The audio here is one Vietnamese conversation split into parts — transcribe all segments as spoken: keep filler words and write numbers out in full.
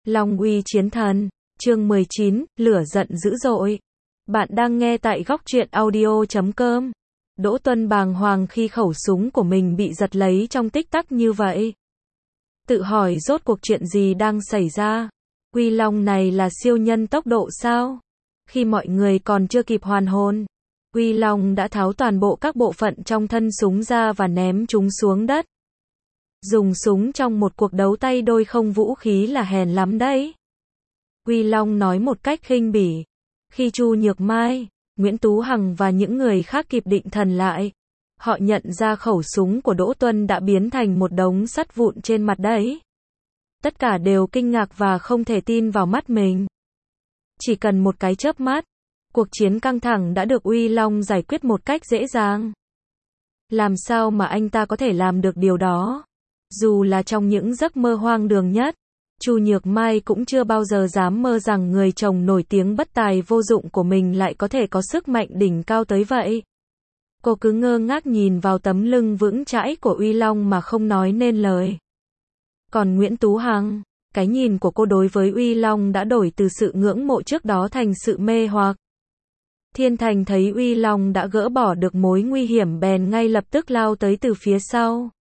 Long uy chiến thần, chương mười chín, lửa giận dữ dội. Bạn đang nghe tại góc truyện audio chấm com. Đỗ Tuân bàng hoàng khi khẩu súng của mình bị giật lấy trong tích tắc như vậy. Tự hỏi rốt cuộc chuyện gì đang xảy ra? Uy Long này là siêu nhân tốc độ sao? Khi mọi người còn chưa kịp hoàn hồn, Uy Long đã tháo toàn bộ các bộ phận trong thân súng ra và ném chúng xuống đất. Dùng súng trong một cuộc đấu tay đôi không vũ khí là hèn lắm đấy. Uy Long nói một cách khinh bỉ. Khi Chu Nhược Mai, Nguyễn Tú Hằng và những người khác kịp định thần lại, họ nhận ra khẩu súng của Đỗ Tuân đã biến thành một đống sắt vụn trên mặt đấy. Tất cả đều kinh ngạc và không thể tin vào mắt mình. Chỉ cần một cái chớp mắt, cuộc chiến căng thẳng đã được Uy Long giải quyết một cách dễ dàng. Làm sao mà anh ta có thể làm được điều đó? Dù là trong những giấc mơ hoang đường nhất, Chu Nhược Mai cũng chưa bao giờ dám mơ rằng người chồng nổi tiếng bất tài vô dụng của mình lại có thể có sức mạnh đỉnh cao tới vậy. Cô cứ ngơ ngác nhìn vào tấm lưng vững chãi của Uy Long mà không nói nên lời. Còn Nguyễn Tú Hằng, cái nhìn của cô đối với Uy Long đã đổi từ sự ngưỡng mộ trước đó thành sự mê hoặc. Thiên Thành thấy Uy Long đã gỡ bỏ được mối nguy hiểm bèn ngay lập tức lao tới từ phía sau,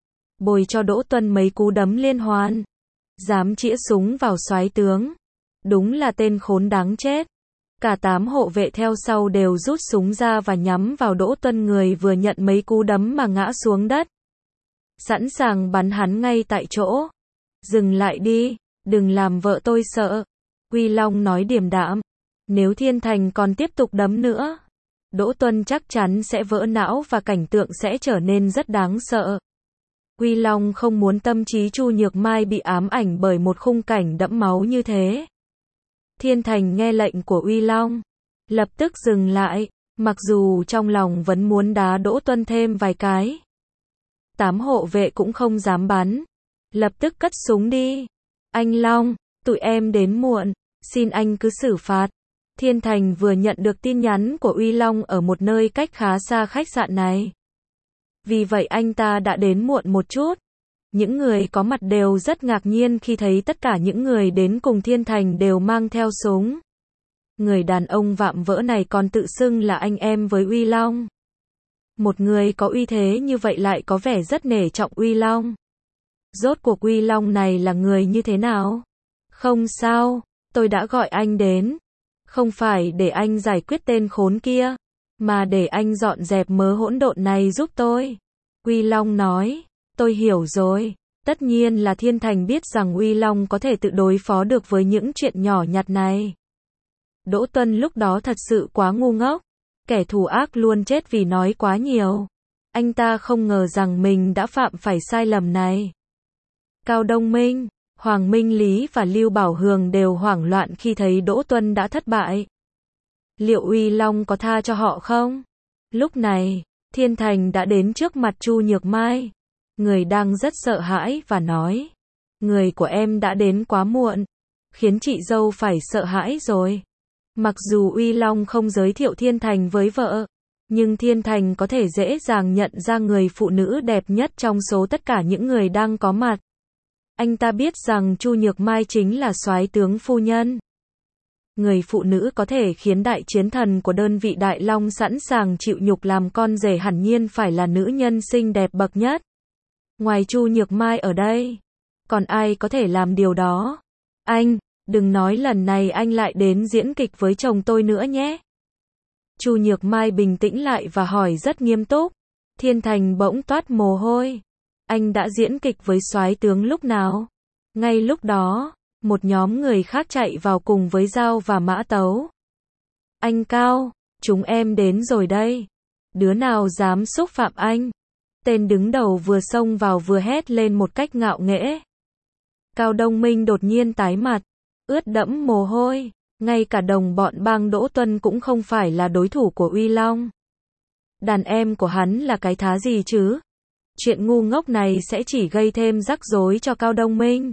bồi cho Đỗ Tuân mấy cú đấm liên hoàn. Dám chĩa súng vào soái tướng, đúng là tên khốn đáng chết. Cả tám hộ vệ theo sau đều rút súng ra và nhắm vào Đỗ Tuân, người vừa nhận mấy cú đấm mà ngã xuống đất, sẵn sàng bắn hắn ngay tại chỗ. Dừng lại đi, đừng làm vợ tôi sợ, Uy Long nói điềm đạm. Nếu Thiên Thành còn tiếp tục đấm nữa, Đỗ Tuân chắc chắn sẽ vỡ não và cảnh tượng sẽ trở nên rất đáng sợ. Uy Long không muốn tâm trí Chu Nhược Mai bị ám ảnh bởi một khung cảnh đẫm máu như thế. Thiên Thành nghe lệnh của Uy Long, lập tức dừng lại, mặc dù trong lòng vẫn muốn đá Đỗ Tuân thêm vài cái. Tám hộ vệ cũng không dám bắn, lập tức cất súng đi. Anh Long, tụi em đến muộn, xin anh cứ xử phạt. Thiên Thành vừa nhận được tin nhắn của Uy Long ở một nơi cách khá xa khách sạn này. Vì vậy anh ta đã đến muộn một chút. Những người có mặt đều rất ngạc nhiên khi thấy tất cả những người đến cùng Thiên Thành đều mang theo súng. Người đàn ông vạm vỡ này còn tự xưng là anh em với Uy Long. Một người có uy thế như vậy lại có vẻ rất nể trọng Uy Long. Rốt cuộc Uy Long này là người như thế nào? Không sao, tôi đã gọi anh đến. Không phải để anh giải quyết tên khốn kia, mà để anh dọn dẹp mớ hỗn độn này giúp tôi. Uy Long nói, tôi hiểu rồi. Tất nhiên là Thiên Thành biết rằng Uy Long có thể tự đối phó được với những chuyện nhỏ nhặt này. Đỗ Tuân lúc đó thật sự quá ngu ngốc. Kẻ thù ác luôn chết vì nói quá nhiều. Anh ta không ngờ rằng mình đã phạm phải sai lầm này. Cao Đông Minh, Hoàng Minh Lý và Lưu Bảo Hường đều hoảng loạn khi thấy Đỗ Tuân đã thất bại. Liệu Uy Long có tha cho họ không? Lúc này, Thiên Thành đã đến trước mặt Chu Nhược Mai. Người đang rất sợ hãi và nói, người của em đã đến quá muộn, khiến chị dâu phải sợ hãi rồi. Mặc dù Uy Long không giới thiệu Thiên Thành với vợ, nhưng Thiên Thành có thể dễ dàng nhận ra người phụ nữ đẹp nhất trong số tất cả những người đang có mặt. Anh ta biết rằng Chu Nhược Mai chính là soái tướng phu nhân. Người phụ nữ có thể khiến đại chiến thần của đơn vị Đại Long sẵn sàng chịu nhục làm con rể hẳn nhiên phải là nữ nhân xinh đẹp bậc nhất. Ngoài Chu Nhược Mai ở đây, còn ai có thể làm điều đó? Anh, đừng nói lần này anh lại đến diễn kịch với chồng tôi nữa nhé. Chu Nhược Mai bình tĩnh lại và hỏi rất nghiêm túc. Thiên Thành bỗng toát mồ hôi. Anh đã diễn kịch với soái tướng lúc nào? Ngay lúc đó, một nhóm người khác chạy vào cùng với dao và mã tấu. Anh Cao, chúng em đến rồi đây. Đứa nào dám xúc phạm anh? Tên đứng đầu vừa xông vào vừa hét lên một cách ngạo nghễ. Cao Đông Minh đột nhiên tái mặt, ướt đẫm mồ hôi. Ngay cả đồng bọn bang Đỗ Tuân cũng không phải là đối thủ của Uy Long. Đàn em của hắn là cái thá gì chứ? Chuyện ngu ngốc này sẽ chỉ gây thêm rắc rối cho Cao Đông Minh.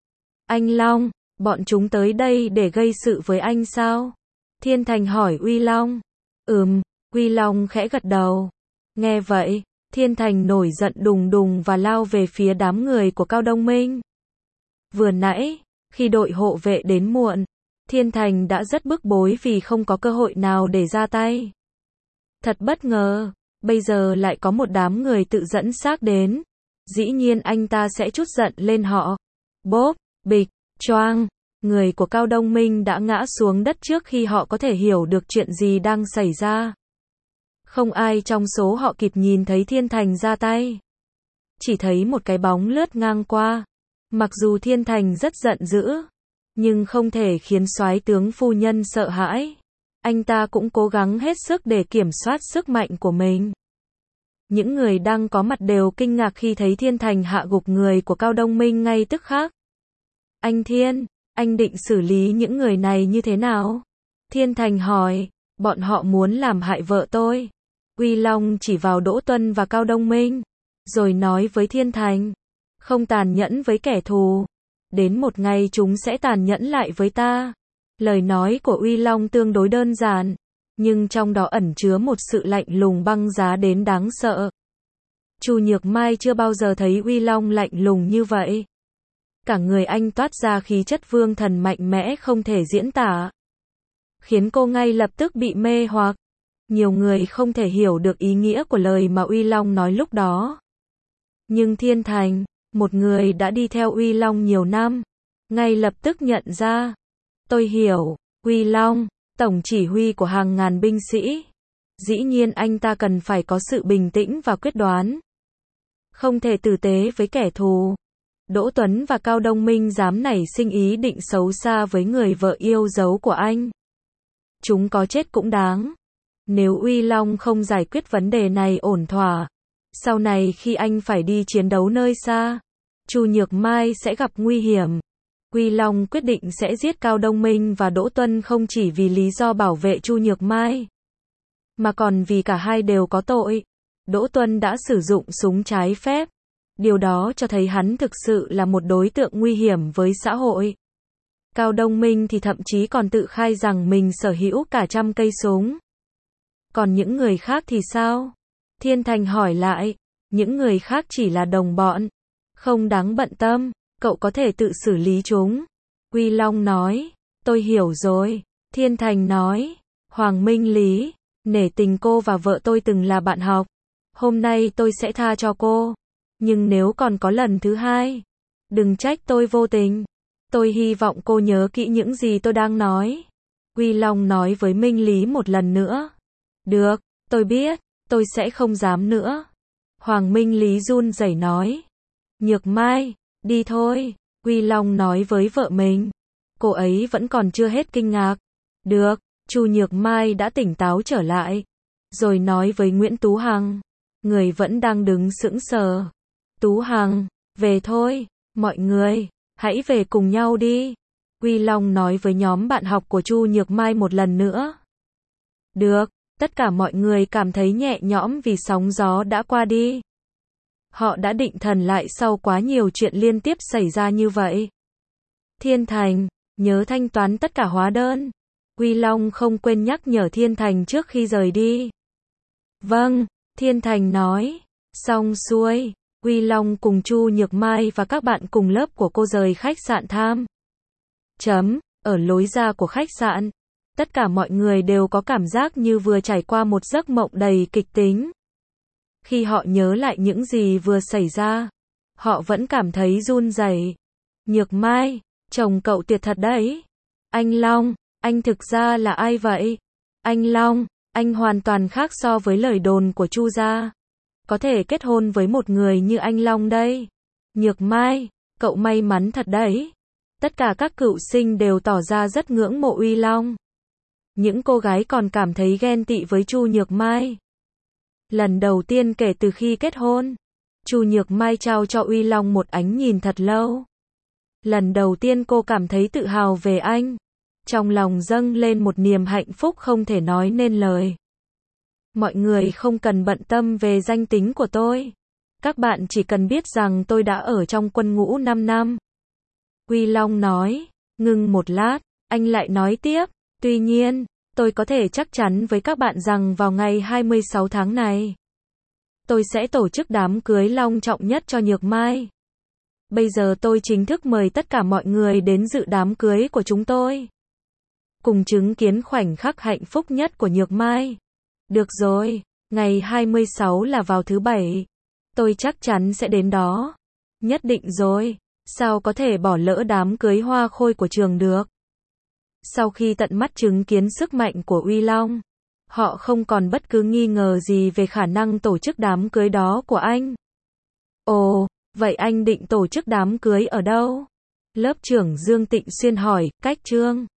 Anh Long, bọn chúng tới đây để gây sự với anh sao? Thiên Thành hỏi Uy Long. Ừm, Uy Long khẽ gật đầu. Nghe vậy, Thiên Thành nổi giận đùng đùng và lao về phía đám người của Cao Đông Minh. Vừa nãy, Khi đội hộ vệ đến muộn, Thiên Thành đã rất bức bối vì không có cơ hội nào để ra tay. Thật bất ngờ, bây giờ lại có một đám người tự dẫn xác đến. Dĩ nhiên anh ta sẽ trút giận lên họ. Bốp, bịch, choang, người của Cao Đông Minh đã ngã xuống đất trước khi họ có thể hiểu được chuyện gì đang xảy ra. Không ai trong số họ kịp nhìn thấy Thiên Thành ra tay. Chỉ thấy một cái bóng lướt ngang qua. Mặc dù Thiên Thành rất giận dữ, nhưng không thể khiến soái tướng phu nhân sợ hãi. Anh ta cũng cố gắng hết sức để kiểm soát sức mạnh của mình. Những người đang có mặt đều kinh ngạc khi thấy Thiên Thành hạ gục người của Cao Đông Minh ngay tức khắc. Anh Thiên, anh định xử lý những người này như thế nào? Thiên Thành hỏi, bọn họ muốn làm hại vợ tôi. Uy Long chỉ vào Đỗ Tuân và Cao Đông Minh, rồi nói với Thiên Thành, không tàn nhẫn với kẻ thù. Đến một ngày chúng sẽ tàn nhẫn lại với ta. Lời nói của Uy Long tương đối đơn giản, nhưng trong đó ẩn chứa một sự lạnh lùng băng giá đến đáng sợ. Chu Nhược Mai chưa bao giờ thấy Uy Long lạnh lùng như vậy. Cả người anh toát ra khí chất vương thần mạnh mẽ không thể diễn tả, khiến cô ngay lập tức bị mê hoặc. Nhiều người không thể hiểu được ý nghĩa của lời mà Uy Long nói lúc đó. Nhưng Thiên Thành, một người đã đi theo Uy Long nhiều năm, ngay lập tức nhận ra. Tôi hiểu, Uy Long, tổng chỉ huy của hàng ngàn binh sĩ. Dĩ nhiên anh ta cần phải có sự bình tĩnh và quyết đoán. Không thể tử tế với kẻ thù. Đỗ Tuấn và Cao Đông Minh dám nảy sinh ý định xấu xa với người vợ yêu dấu của anh. Chúng có chết cũng đáng. Nếu Uy Long không giải quyết vấn đề này ổn thỏa, sau này khi anh phải đi chiến đấu nơi xa, Chu Nhược Mai sẽ gặp nguy hiểm. Uy Long quyết định sẽ giết Cao Đông Minh và Đỗ Tuân không chỉ vì lý do bảo vệ Chu Nhược Mai, mà còn vì cả hai đều có tội. Đỗ Tuân đã sử dụng súng trái phép. Điều đó cho thấy hắn thực sự là một đối tượng nguy hiểm với xã hội. Cao Đông Minh thì thậm chí còn tự khai rằng mình sở hữu cả trăm cây súng. Còn những người khác thì sao? Thiên Thành hỏi lại. Những người khác chỉ là đồng bọn. Không đáng bận tâm, cậu có thể tự xử lý chúng. Uy Long nói. Tôi hiểu rồi. Thiên Thành nói. Hoàng Minh Lý, nể tình cô và vợ tôi từng là bạn học. Hôm nay tôi sẽ tha cho cô. Nhưng nếu còn có lần thứ hai, đừng trách tôi vô tình. Tôi hy vọng cô nhớ kỹ những gì tôi đang nói. Uy Long nói với Minh Lý một lần nữa. Được, tôi biết, tôi sẽ không dám nữa. Hoàng Minh Lý run rẩy nói. Nhược Mai, đi thôi. Uy Long nói với vợ mình. Cô ấy vẫn còn chưa hết kinh ngạc. Được, Chu Nhược Mai đã tỉnh táo trở lại. Rồi nói với Nguyễn Tú Hằng. Người vẫn đang đứng sững sờ. Tú Hằng, về thôi, mọi người, hãy về cùng nhau đi. Uy Long nói với nhóm bạn học của Chu Nhược Mai một lần nữa. Được, tất cả mọi người cảm thấy nhẹ nhõm vì sóng gió đã qua đi. Họ đã định thần lại sau quá nhiều chuyện liên tiếp xảy ra như vậy. Thiên Thành, nhớ thanh toán tất cả hóa đơn. Uy Long không quên nhắc nhở Thiên Thành trước khi rời đi. Vâng, Thiên Thành nói. Xong xuôi. Uy Long cùng Chu Nhược Mai và các bạn cùng lớp của cô rời khách sạn Tham. Chấm, ở lối ra của khách sạn, tất cả mọi người đều có cảm giác như vừa trải qua một giấc mộng đầy kịch tính. Khi họ nhớ lại những gì vừa xảy ra, họ vẫn cảm thấy run rẩy. Nhược Mai, chồng cậu tuyệt thật đấy. Anh Long, anh thực ra là ai vậy? Anh Long, anh hoàn toàn khác so với lời đồn của Chu gia. Có thể kết hôn với một người như anh Long đây. Nhược Mai, cậu may mắn thật đấy. Tất cả các cựu sinh đều tỏ ra rất ngưỡng mộ Uy Long. Những cô gái còn cảm thấy ghen tị với Chu Nhược Mai. Lần đầu tiên kể từ khi kết hôn, Chu Nhược Mai trao cho Uy Long một ánh nhìn thật lâu. Lần đầu tiên cô cảm thấy tự hào về anh. Trong lòng dâng lên một niềm hạnh phúc không thể nói nên lời. Mọi người không cần bận tâm về danh tính của tôi. Các bạn chỉ cần biết rằng tôi đã ở trong quân ngũ năm năm. Uy Long nói. Ngưng một lát, anh lại nói tiếp. Tuy nhiên, tôi có thể chắc chắn với các bạn rằng vào ngày hai mươi sáu tháng này, tôi sẽ tổ chức đám cưới long trọng nhất cho Nhược Mai. Bây giờ tôi chính thức mời tất cả mọi người đến dự đám cưới của chúng tôi. Cùng chứng kiến khoảnh khắc hạnh phúc nhất của Nhược Mai. Được rồi, ngày hai mươi sáu là vào thứ bảy. Tôi chắc chắn sẽ đến đó. Nhất định rồi, sao có thể bỏ lỡ đám cưới hoa khôi của trường được. Sau khi tận mắt chứng kiến sức mạnh của Uy Long, họ không còn bất cứ nghi ngờ gì về khả năng tổ chức đám cưới đó của anh. Ồ, vậy anh định tổ chức đám cưới ở đâu? Lớp trưởng Dương Tịnh Xuyên hỏi, Cách Trương.